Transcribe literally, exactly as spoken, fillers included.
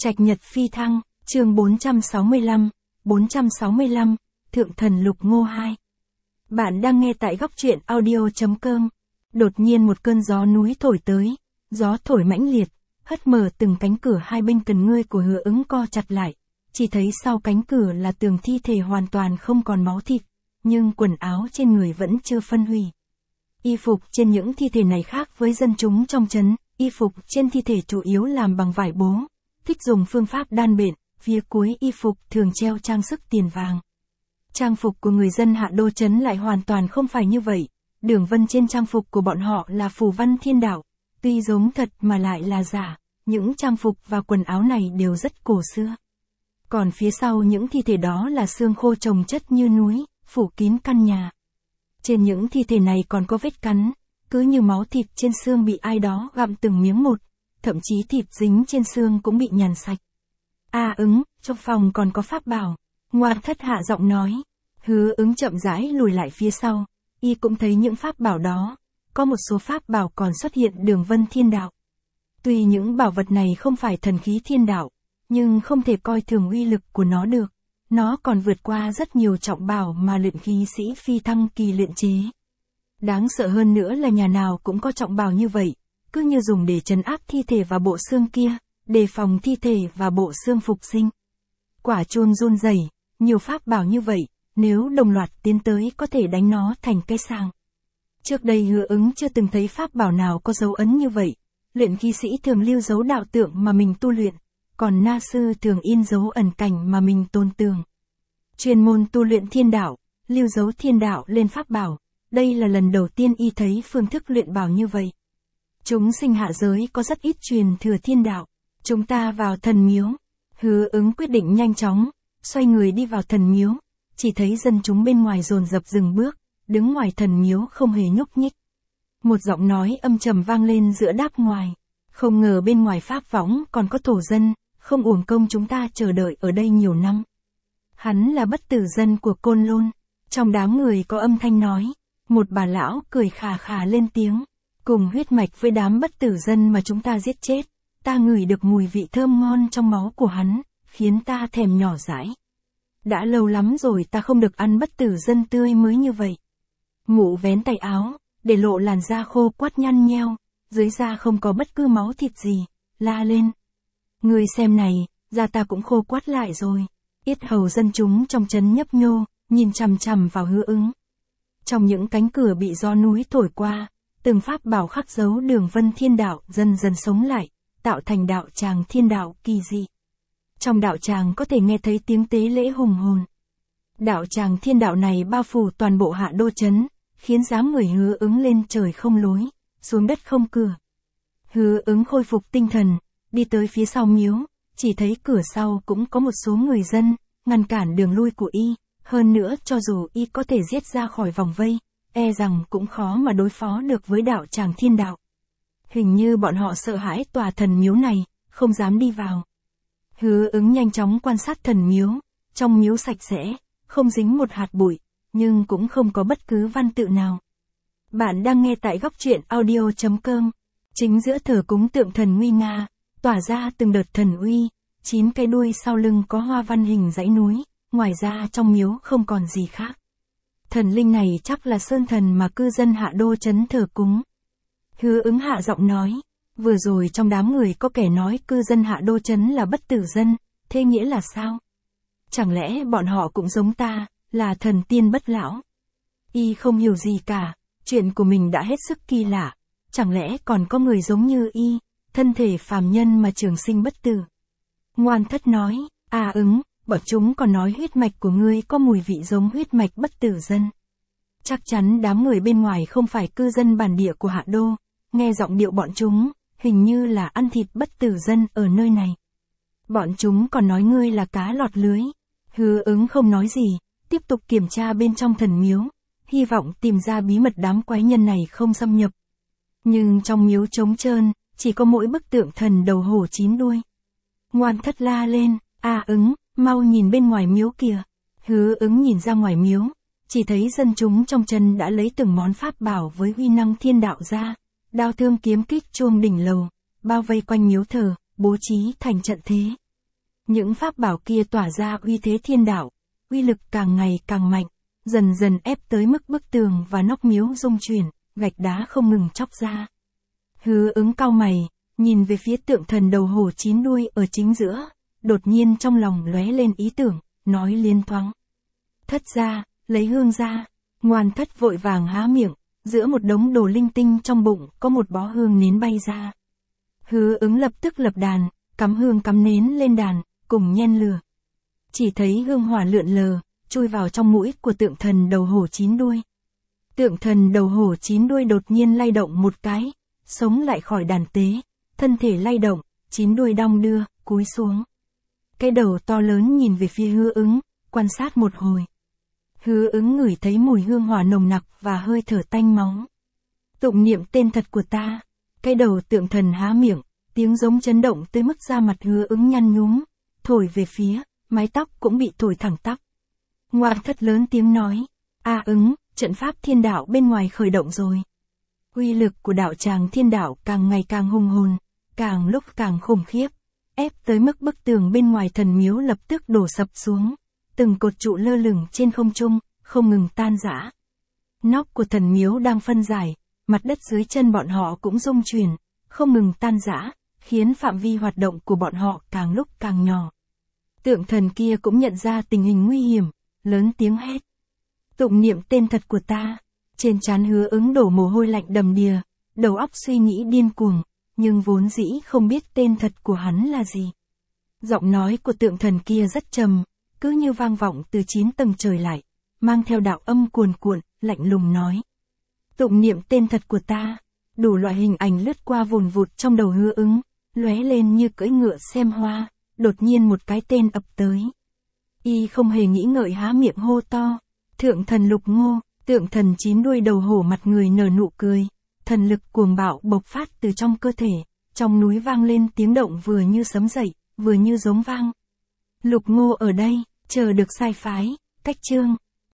Trạch Nhật Phi Thăng, chương bốn trăm sáu mươi lăm, bốn trăm sáu mươi lăm, Thượng Thần Lục Ngô hai. Bạn đang nghe tại góc truyện audio chấm com. Đột nhiên một cơn gió núi thổi tới, gió thổi mãnh liệt, hất mở từng cánh cửa hai bên cần ngươi của Hứa Ứng co chặt lại, chỉ thấy sau cánh cửa là tường thi thể hoàn toàn không còn máu thịt, nhưng quần áo trên người vẫn chưa phân hủy. Y phục trên những thi thể này khác với dân chúng trong trấn, y phục trên thi thể chủ yếu làm bằng vải bố, thích dùng phương pháp đan bện, phía cuối y phục thường treo trang sức tiền vàng. Trang phục của người dân Hạ Đô trấn lại hoàn toàn không phải như vậy, đường vân trên trang phục của bọn họ là phù văn thiên đạo, tuy giống thật mà lại là giả, những trang phục và quần áo này đều rất cổ xưa. Còn phía sau những thi thể đó là xương khô chồng chất như núi, phủ kín căn nhà. Trên những thi thể này còn có vết cắn, cứ như máu thịt trên xương bị ai đó gặm từng miếng một, thậm chí thịt dính trên xương cũng bị nhàn sạch. A Ứng, trong phòng còn có pháp bảo. Ngoan Thất hạ giọng nói. Hứa Ứng chậm rãi lùi lại phía sau, y cũng thấy những pháp bảo đó, có một số pháp bảo còn xuất hiện đường vân thiên đạo. Tuy những bảo vật này không phải thần khí thiên đạo, nhưng không thể coi thường uy lực của nó được, nó còn vượt qua rất nhiều trọng bảo mà luyện khí sĩ phi thăng kỳ luyện chế. Đáng sợ hơn nữa là nhà nào cũng có trọng bảo như vậy, cứ như dùng để trấn áp thi thể và bộ xương kia, đề phòng thi thể và bộ xương phục sinh. Quả chuông run rẩy, nhiều pháp bảo như vậy, nếu đồng loạt tiến tới có thể đánh nó thành cây sàng. Trước đây Hứa Ứng chưa từng thấy pháp bảo nào có dấu ấn như vậy, luyện khí sĩ thường lưu dấu đạo tượng mà mình tu luyện, còn na sư thường in dấu ẩn cảnh mà mình tôn tưởng. Chuyên môn tu luyện thiên đạo, lưu dấu thiên đạo lên pháp bảo, đây là lần đầu tiên y thấy phương thức luyện bảo như vậy. Chúng sinh hạ giới có rất ít truyền thừa thiên đạo, chúng ta vào thần miếu. Hứa Ứng quyết định nhanh chóng, xoay người đi vào thần miếu, chỉ thấy dân chúng bên ngoài dồn dập dừng bước, đứng ngoài thần miếu không hề nhúc nhích. Một giọng nói âm trầm vang lên giữa đáp ngoài, không ngờ bên ngoài pháp võng còn có thổ dân, không uổng công chúng ta chờ đợi ở đây nhiều năm. Hắn là Bất Tử Dân của Côn Lôn. Trong đám người có âm thanh nói, một bà lão cười khà khà lên tiếng, cùng huyết mạch với đám Bất Tử Dân mà chúng ta giết chết, ta ngửi được mùi vị thơm ngon trong máu của hắn, khiến ta thèm nhỏ dãi. Đã lâu lắm rồi ta không được ăn Bất Tử Dân tươi mới như vậy. Mụ vén tay áo, để lộ làn da khô quắt nhăn nheo, dưới da không có bất cứ máu thịt gì, la lên. Ngươi xem này, da ta cũng khô quắt lại rồi. Yết hầu dân chúng trong trấn nhấp nhô, nhìn chằm chằm vào Hứa Ứng. Trong những cánh cửa bị gió núi thổi qua, từng pháp bảo khắc dấu đường vân thiên đạo dần dần sống lại, tạo thành đạo tràng thiên đạo kỳ dị. Trong đạo tràng có thể nghe thấy tiếng tế lễ hùng hồn. Đạo tràng thiên đạo này bao phủ toàn bộ Hạ Đô trấn, khiến dám người Hứa Ứng lên trời không lối, xuống đất không cửa. Hứa Ứng khôi phục tinh thần, đi tới phía sau miếu, chỉ thấy cửa sau cũng có một số người dân, ngăn cản đường lui của y, hơn nữa cho dù y có thể giết ra khỏi vòng vây, e rằng cũng khó mà đối phó được với đạo tràng thiên đạo. Hình như bọn họ sợ hãi tòa thần miếu này, không dám đi vào. Hứa Ứng nhanh chóng quan sát thần miếu, trong miếu sạch sẽ, không dính một hạt bụi, nhưng cũng không có bất cứ văn tự nào. Bạn đang nghe tại góc truyện audio chấm com. Chính giữa thờ cúng tượng thần nguy nga, tỏa ra từng đợt thần uy, chín cái đuôi sau lưng có hoa văn hình dãy núi, ngoài ra trong miếu không còn gì khác. Thần linh này chắc là sơn thần mà cư dân Hạ Đô trấn thờ cúng. Hứa Ứng hạ giọng nói, vừa rồi trong đám người có kẻ nói cư dân Hạ Đô trấn là Bất Tử Dân, thế nghĩa là sao? Chẳng lẽ bọn họ cũng giống ta, là thần tiên bất lão? Y không hiểu gì cả, chuyện của mình đã hết sức kỳ lạ, chẳng lẽ còn có người giống như y, thân thể phàm nhân mà trường sinh bất tử? Ngoan Thất nói, à Ứng, bọn chúng còn nói huyết mạch của ngươi có mùi vị giống huyết mạch Bất Tử Dân. Chắc chắn đám người bên ngoài không phải cư dân bản địa của Hạ Đô, nghe giọng điệu bọn chúng, hình như là ăn thịt Bất Tử Dân ở nơi này. Bọn chúng còn nói ngươi là cá lọt lưới. Hứa Ứng không nói gì, tiếp tục kiểm tra bên trong thần miếu, hy vọng tìm ra bí mật đám quái nhân này không xâm nhập. Nhưng trong miếu trống trơn, chỉ có mỗi bức tượng thần đầu hổ chín đuôi. Ngoan Thất la lên, à Ứng, mau nhìn bên ngoài miếu kìa. Hứa Ứng nhìn ra ngoài miếu, chỉ thấy dân chúng trong trấn đã lấy từng món pháp bảo với uy năng thiên đạo ra, đao thương kiếm kích chuông đỉnh lầu, bao vây quanh miếu thờ, bố trí thành trận thế, Những pháp bảo kia tỏa ra uy thế thiên đạo, uy lực càng ngày càng mạnh, dần dần ép tới mức bức tường và nóc miếu rung chuyển, gạch đá không ngừng chóc ra. Hứa Ứng cau mày, nhìn về phía tượng thần đầu hổ chín đuôi ở chính giữa, đột nhiên trong lòng lóe lên ý tưởng, nói liên thoáng. Thất ra, lấy hương ra, Ngoan Thất vội vàng há miệng, giữa một đống đồ linh tinh trong bụng có một bó hương nến bay ra. Hứa Ứng lập tức lập đàn, cắm hương cắm nến lên đàn, cùng nhen lửa. Chỉ thấy hương hỏa lượn lờ, chui vào trong mũi của tượng thần đầu hổ chín đuôi. Tượng thần đầu hổ chín đuôi đột nhiên lay động một cái, sống lại khỏi đàn tế, thân thể lay động, chín đuôi đong đưa, cúi xuống. Cái đầu to lớn nhìn về phía Hứa Ứng, quan sát một hồi. Hứa Ứng ngửi thấy mùi hương hỏa nồng nặc và hơi thở tanh máu. Tụng niệm tên thật của ta. Cái đầu tượng thần há miệng, tiếng giống chấn động tới mức da mặt Hứa Ứng nhăn nhúm, thổi về phía, mái tóc cũng bị thổi thẳng tắp. Ngoan Thất lớn tiếng nói, A Ứng, trận pháp thiên đạo bên ngoài khởi động rồi. Uy lực của đạo tràng thiên đạo càng ngày càng hùng hồn, càng lúc càng khủng khiếp, ép tới mức bức tường bên ngoài thần miếu lập tức đổ sập xuống, từng cột trụ lơ lửng trên không trung, không ngừng tan rã. Nóc của thần miếu đang phân giải, mặt đất dưới chân bọn họ cũng rung chuyển, không ngừng tan rã, khiến phạm vi hoạt động của bọn họ càng lúc càng nhỏ. Tượng thần kia cũng nhận ra tình hình nguy hiểm, lớn tiếng hét. Tụng niệm tên thật của ta. Trên trán Hứa Ứng đổ mồ hôi lạnh đầm đìa, đầu óc suy nghĩ điên cuồng, nhưng vốn dĩ không biết tên thật của hắn là gì. Giọng nói của tượng thần kia rất trầm, cứ như vang vọng từ chín tầng trời lại, mang theo đạo âm cuồn cuộn, lạnh lùng nói. Tụng niệm tên thật của ta. Đủ loại hình ảnh lướt qua vùn vụt trong đầu Hứa Ứng, lóe lên như cưỡi ngựa xem hoa, đột nhiên một cái tên ập tới. Y không hề nghĩ ngợi há miệng hô to, Thượng thần Lục Ngô. Tượng thần chín đuôi đầu hổ mặt người nở nụ cười, thần lực cuồng bạo bộc phát từ trong cơ thể, trong núi vang lên tiếng động vừa như sấm dậy, vừa như giống vang. Lục Ngô ở đây, chờ được sai phái, cách chương.